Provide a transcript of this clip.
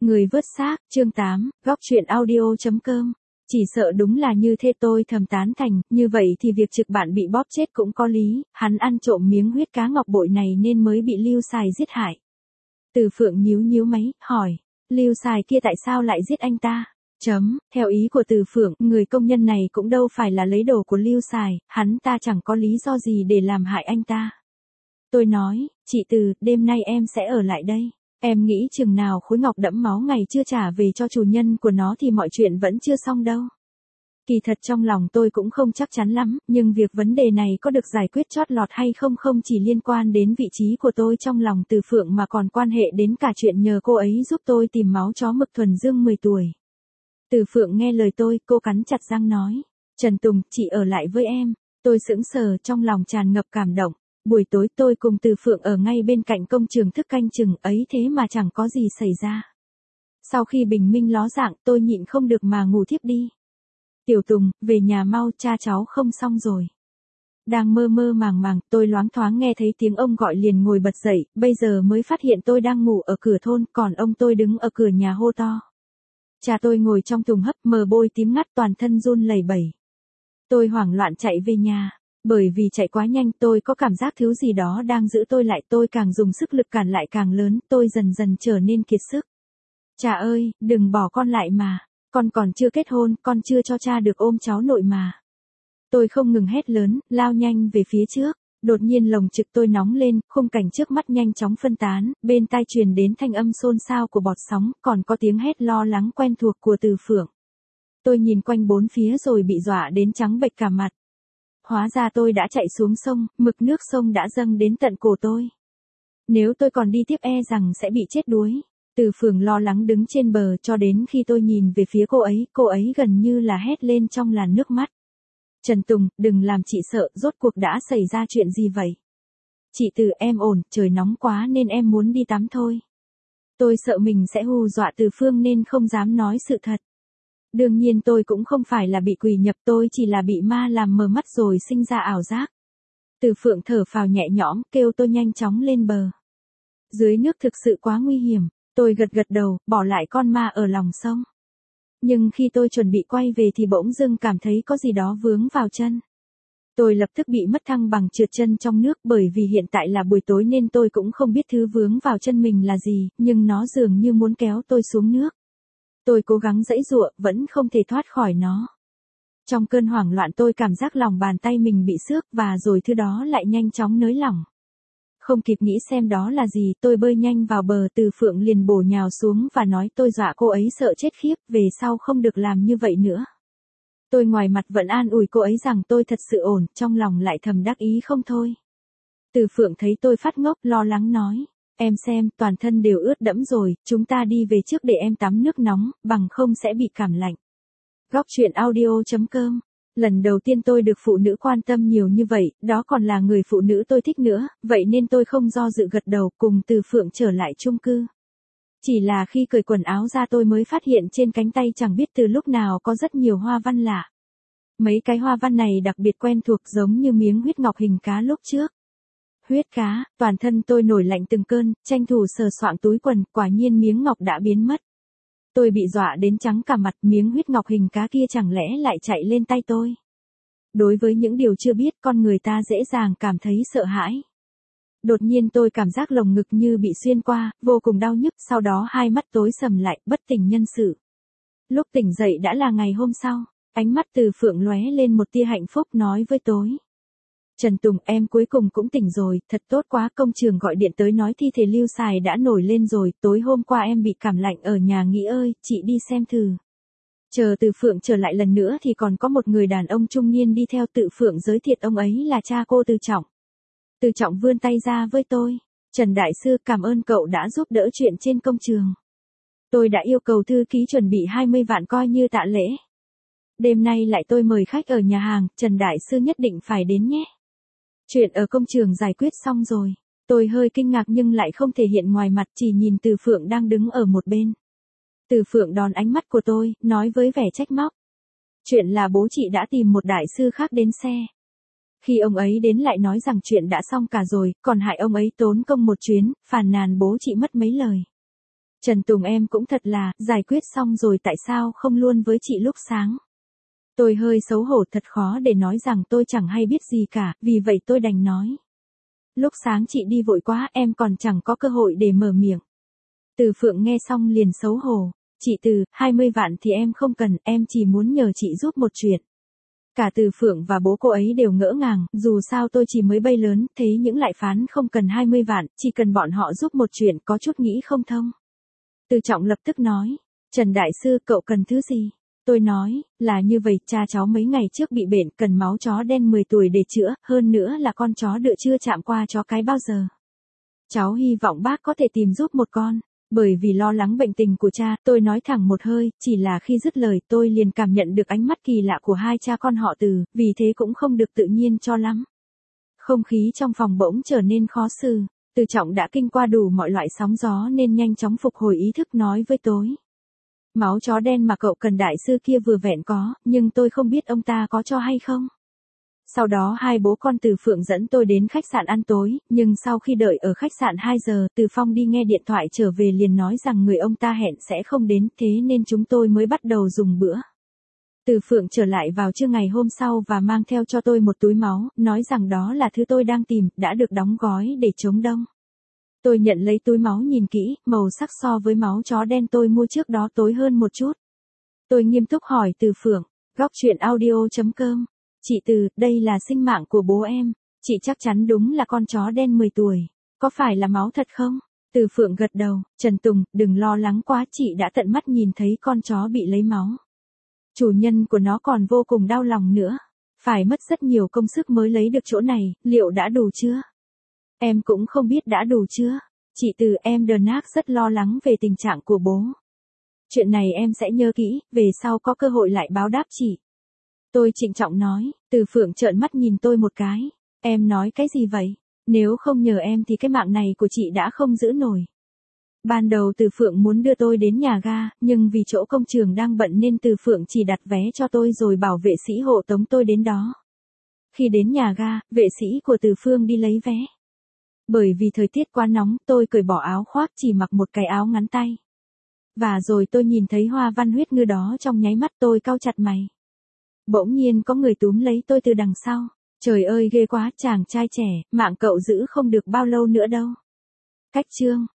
Người vớt xác, chương 8, góc truyện audio.com. Chỉ sợ đúng là như thế, tôi thầm tán thành, như vậy thì việc trực bạn bị bóp chết cũng có lý, hắn ăn trộm miếng huyết cá ngọc bội này nên mới bị Lưu Sài giết hại. Từ Phượng nhíu nhíu máy, hỏi, Lưu Sài kia tại sao lại giết anh ta? Theo ý của Từ Phượng, người công nhân này cũng đâu phải là lấy đồ của Lưu Sài, hắn ta chẳng có lý do gì để làm hại anh ta. Tôi nói, chị Từ, đêm nay em sẽ ở lại đây. Em nghĩ chừng nào khối ngọc đẫm máu ngày chưa trả về cho chủ nhân của nó thì mọi chuyện vẫn chưa xong đâu. Kỳ thật trong lòng tôi cũng không chắc chắn lắm, nhưng việc vấn đề này có được giải quyết chót lọt hay không không chỉ liên quan đến vị trí của tôi trong lòng Từ Phượng mà còn quan hệ đến cả chuyện nhờ cô ấy giúp tôi tìm máu chó mực thuần dương 10 tuổi. Từ Phượng nghe lời tôi, cô cắn chặt răng nói, Trần Tùng, chị ở lại với em. Tôi sững sờ, trong lòng tràn ngập cảm động. Buổi tối tôi cùng Từ Phượng ở ngay bên cạnh công trường thức canh chừng ấy, thế mà chẳng có gì xảy ra. Sau khi bình minh ló dạng, tôi nhịn không được mà ngủ thiếp đi. Tiểu Tùng, về nhà mau, cha cháu không xong rồi. Đang mơ mơ màng màng, tôi loáng thoáng nghe thấy tiếng ông gọi liền ngồi bật dậy, bây giờ mới phát hiện tôi đang ngủ ở cửa thôn, còn ông tôi đứng ở cửa nhà hô to. Cha tôi ngồi trong thùng hấp, mờ bôi tím ngắt, toàn thân run lẩy bẩy. Tôi hoảng loạn chạy về nhà. Bởi vì chạy quá nhanh, tôi có cảm giác thứ gì đó đang giữ tôi lại, tôi càng dùng sức lực cản lại càng lớn, tôi dần dần trở nên kiệt sức. Cha ơi, đừng bỏ con lại mà, con còn chưa kết hôn, con chưa cho cha được ôm cháu nội mà. Tôi không ngừng hét lớn, lao nhanh về phía trước, đột nhiên lồng ngực tôi nóng lên, khung cảnh trước mắt nhanh chóng phân tán, bên tai truyền đến thanh âm xôn xao của bọt sóng, còn có tiếng hét lo lắng quen thuộc của Từ Phượng. Tôi nhìn quanh bốn phía rồi bị dọa đến trắng bệch cả mặt. Hóa ra tôi đã chạy xuống sông, mực nước sông đã dâng đến tận cổ tôi. Nếu tôi còn đi tiếp e rằng sẽ bị chết đuối. Từ Phượng lo lắng đứng trên bờ cho đến khi tôi nhìn về phía cô ấy gần như là hét lên trong làn nước mắt. Trần Tùng, đừng làm chị sợ, rốt cuộc đã xảy ra chuyện gì vậy? Chị Từ, em ổn, trời nóng quá nên em muốn đi tắm thôi. Tôi sợ mình sẽ hù dọa Từ Phương nên không dám nói sự thật. Đương nhiên tôi cũng không phải là bị quỷ nhập, tôi chỉ là bị ma làm mờ mắt rồi sinh ra ảo giác. Từ Phượng thở phào nhẹ nhõm, kêu tôi nhanh chóng lên bờ. Dưới nước thực sự quá nguy hiểm, tôi gật gật đầu, bỏ lại con ma ở lòng sông. Nhưng khi tôi chuẩn bị quay về thì bỗng dưng cảm thấy có gì đó vướng vào chân. Tôi lập tức bị mất thăng bằng, trượt chân trong nước, bởi vì hiện tại là buổi tối nên tôi cũng không biết thứ vướng vào chân mình là gì, nhưng nó dường như muốn kéo tôi xuống nước. Tôi cố gắng giãy giụa, vẫn không thể thoát khỏi nó. Trong cơn hoảng loạn tôi cảm giác lòng bàn tay mình bị xước và rồi thứ đó lại nhanh chóng nới lỏng. Không kịp nghĩ xem đó là gì, tôi bơi nhanh vào bờ. Từ Phượng liền bổ nhào xuống và nói tôi dọa cô ấy sợ chết khiếp, về sau không được làm như vậy nữa. Tôi ngoài mặt vẫn an ủi cô ấy rằng tôi thật sự ổn, trong lòng lại thầm đắc ý không thôi. Từ Phượng thấy tôi phát ngốc, lo lắng nói. Em xem, toàn thân đều ướt đẫm rồi, chúng ta đi về trước để em tắm nước nóng, bằng không sẽ bị cảm lạnh. Góc truyện audio.com. Lần đầu tiên tôi được phụ nữ quan tâm nhiều như vậy, đó còn là người phụ nữ tôi thích nữa, vậy nên tôi không do dự gật đầu, cùng Từ Phượng trở lại chung cư. Chỉ là khi cởi quần áo ra tôi mới phát hiện trên cánh tay chẳng biết từ lúc nào có rất nhiều hoa văn lạ. Mấy cái hoa văn này đặc biệt quen thuộc, giống như miếng huyết ngọc hình cá lúc trước. Huyết cá, toàn thân tôi nổi lạnh từng cơn, tranh thủ sờ soạng túi quần, quả nhiên miếng ngọc đã biến mất. Tôi bị dọa đến trắng cả mặt, miếng huyết ngọc hình cá kia chẳng lẽ lại chạy lên tay tôi. Đối với những điều chưa biết, con người ta dễ dàng cảm thấy sợ hãi. Đột nhiên tôi cảm giác lồng ngực như bị xuyên qua, vô cùng đau nhức, sau đó hai mắt tối sầm lại, bất tỉnh nhân sự. Lúc tỉnh dậy đã là ngày hôm sau, ánh mắt Từ Phượng lóe lên một tia hạnh phúc, nói với tôi. Trần Tùng, em cuối cùng cũng tỉnh rồi, thật tốt quá, công trường gọi điện tới nói thi thể Lưu Sài đã nổi lên rồi, tối hôm qua em bị cảm lạnh ở nhà nghỉ ơi, chị đi xem thử. Chờ Từ Phượng trở lại lần nữa thì còn có một người đàn ông trung niên đi theo. Từ Phượng giới thiệu ông ấy là cha cô Từ Trọng. Từ Trọng vươn tay ra với tôi. Trần Đại Sư, cảm ơn cậu đã giúp đỡ chuyện trên công trường. Tôi đã yêu cầu thư ký chuẩn bị 20 vạn coi như tạ lễ. Đêm nay lại tôi mời khách ở nhà hàng, Trần Đại Sư nhất định phải đến nhé. Chuyện ở công trường giải quyết xong rồi. Tôi hơi kinh ngạc nhưng lại không thể hiện ngoài mặt, chỉ nhìn Từ Phượng đang đứng ở một bên. Từ Phượng đón ánh mắt của tôi, nói với vẻ trách móc. Chuyện là bố chị đã tìm một đại sư khác đến xe. Khi ông ấy đến lại nói rằng chuyện đã xong cả rồi, còn hại ông ấy tốn công một chuyến, phàn nàn bố chị mất mấy lời. Trần Tùng em cũng thật là, giải quyết xong rồi tại sao không luôn với chị lúc sáng. Tôi hơi xấu hổ, thật khó để nói rằng tôi chẳng hay biết gì cả, vì vậy tôi đành nói. Lúc sáng chị đi vội quá, em còn chẳng có cơ hội để mở miệng. Từ Phượng nghe xong liền xấu hổ. Chị Từ, 20 vạn thì em không cần, em chỉ muốn nhờ chị giúp một chuyện. Cả Từ Phượng và bố cô ấy đều ngỡ ngàng, dù sao tôi chỉ mới bay lớn, thế những lại phán không cần 20 vạn, chỉ cần bọn họ giúp một chuyện, có chút nghĩ không thông. Từ Trọng lập tức nói, Trần Đại Sư, cậu cần thứ gì? Tôi nói, là như vậy, cha cháu mấy ngày trước bị bệnh, cần máu chó đen 10 tuổi để chữa, hơn nữa là con chó đựa chưa chạm qua chó cái bao giờ. Cháu hy vọng bác có thể tìm giúp một con. Bởi vì lo lắng bệnh tình của cha, tôi nói thẳng một hơi, chỉ là khi dứt lời tôi liền cảm nhận được ánh mắt kỳ lạ của hai cha con họ Từ, vì thế cũng không được tự nhiên cho lắm. Không khí trong phòng bỗng trở nên khó xử. Từ Trọng đã kinh qua đủ mọi loại sóng gió nên nhanh chóng phục hồi ý thức nói với tôi. Máu chó đen mà cậu cần đại sư kia vừa vẹn có, nhưng tôi không biết ông ta có cho hay không. Sau đó hai bố con Từ Phượng dẫn tôi đến khách sạn ăn tối, nhưng sau khi đợi ở khách sạn 2 giờ, Từ Phong đi nghe điện thoại trở về liền nói rằng người ông ta hẹn sẽ không đến, thế nên chúng tôi mới bắt đầu dùng bữa. Từ Phượng trở lại vào trưa ngày hôm sau và mang theo cho tôi một túi máu, nói rằng đó là thứ tôi đang tìm, đã được đóng gói để chống đông. Tôi nhận lấy túi máu nhìn kỹ, màu sắc so với máu chó đen tôi mua trước đó tối hơn một chút. Tôi nghiêm túc hỏi Từ Phượng, góc chuyện audio.com. Chị Từ, đây là sinh mạng của bố em, chị chắc chắn đúng là con chó đen 10 tuổi, có phải là máu thật không? Từ Phượng gật đầu, Trần Tùng, đừng lo lắng quá, chị đã tận mắt nhìn thấy con chó bị lấy máu. Chủ nhân của nó còn vô cùng đau lòng nữa, phải mất rất nhiều công sức mới lấy được chỗ này, liệu đã đủ chưa? Em cũng không biết đã đủ chưa. Chị Từ, em Đờ Nác rất lo lắng về tình trạng của bố. Chuyện này em sẽ nhớ kỹ, về sau có cơ hội lại báo đáp chị. Tôi trịnh trọng nói, Từ Phượng trợn mắt nhìn tôi một cái. Em nói cái gì vậy? Nếu không nhờ em thì cái mạng này của chị đã không giữ nổi. Ban đầu Từ Phượng muốn đưa tôi đến nhà ga, nhưng vì chỗ công trường đang bận nên Từ Phượng chỉ đặt vé cho tôi rồi bảo vệ sĩ hộ tống tôi đến đó. Khi đến nhà ga, vệ sĩ của Từ Phương đi lấy vé. Bởi vì thời tiết quá nóng, tôi cởi bỏ áo khoác chỉ mặc một cái áo ngắn tay. Và rồi tôi nhìn thấy hoa văn huyết ngư đó trong nháy mắt tôi cau chặt mày. Bỗng nhiên có người túm lấy tôi từ đằng sau. Trời ơi ghê quá, chàng trai trẻ, mạng cậu giữ không được bao lâu nữa đâu. Cách chương